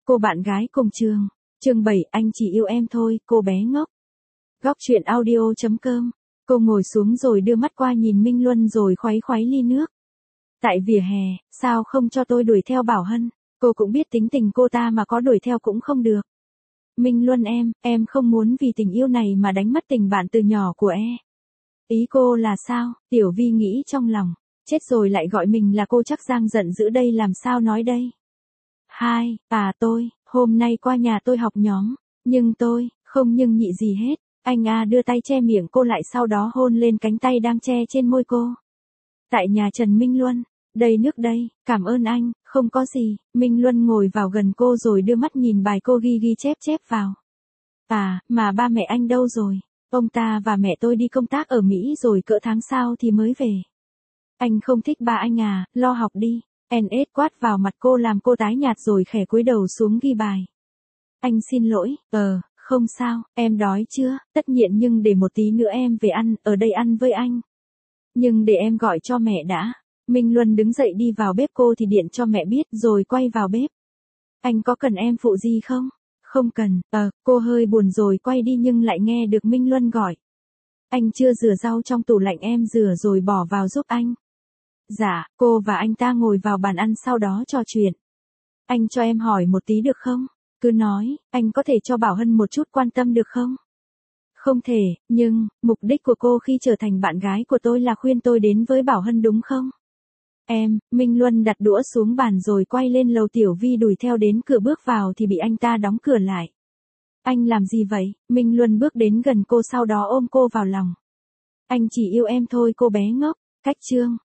Cô bạn gái cùng trường. Chương 7, anh chỉ yêu em thôi, cô bé ngốc. Góc truyện audio.com. Cô ngồi xuống rồi đưa mắt qua nhìn Minh Luân rồi khuấy khuấy ly nước. Tại vỉa hè, sao không cho tôi đuổi theo Bảo Hân? Cô cũng biết tính tình cô ta mà có đuổi theo cũng không được. Minh Luân em không muốn vì tình yêu này mà đánh mất tình bạn từ nhỏ của em. Ý cô là sao? Tiểu Vi nghĩ trong lòng. Chết rồi lại gọi mình là cô, chắc Giang giận dữ đây, làm sao nói đây? Tôi, hôm nay qua nhà tôi học nhóm, nhưng tôi, không nhưng nhị gì hết. Anh đưa tay che miệng cô lại, sau đó hôn lên cánh tay đang che trên môi cô. Tại nhà Trần Minh Luân, đây nước đây, cảm ơn anh, không có gì. Minh Luân ngồi vào gần cô rồi đưa mắt nhìn bài cô ghi ghi chép chép vào. Mà ba mẹ anh đâu rồi? Ông ta và mẹ tôi đi công tác ở Mỹ rồi, cỡ tháng sau thì mới về. Anh không thích ba anh lo học đi. NS quát vào mặt cô làm cô tái nhạt rồi khẽ cúi đầu xuống ghi bài. Anh xin lỗi, không sao, em đói chưa? Tất nhiên, nhưng để một tí nữa em về ăn, ở đây ăn với anh. Nhưng để em gọi cho mẹ đã. Minh Luân đứng dậy đi vào bếp, cô thì điện cho mẹ biết rồi quay vào bếp. Anh có cần em phụ gì không? Không cần, cô hơi buồn rồi quay đi nhưng lại nghe được Minh Luân gọi. Anh chưa rửa rau trong tủ lạnh, em rửa rồi bỏ vào giúp anh. Dạ, cô và anh ta ngồi vào bàn ăn sau đó trò chuyện. Anh cho em hỏi một tí được không? Cứ nói, anh có thể cho Bảo Hân một chút quan tâm được không? Không thể, nhưng, mục đích của cô khi trở thành bạn gái của tôi là khuyên tôi đến với Bảo Hân đúng không? Minh Luân đặt đũa xuống bàn rồi quay lên lầu. Tiểu Vi đuổi theo đến cửa bước vào thì bị anh ta đóng cửa lại. Anh làm gì vậy? Minh Luân bước đến gần cô sau đó ôm cô vào lòng. Anh chỉ yêu em thôi, cô bé ngốc. Cách chương.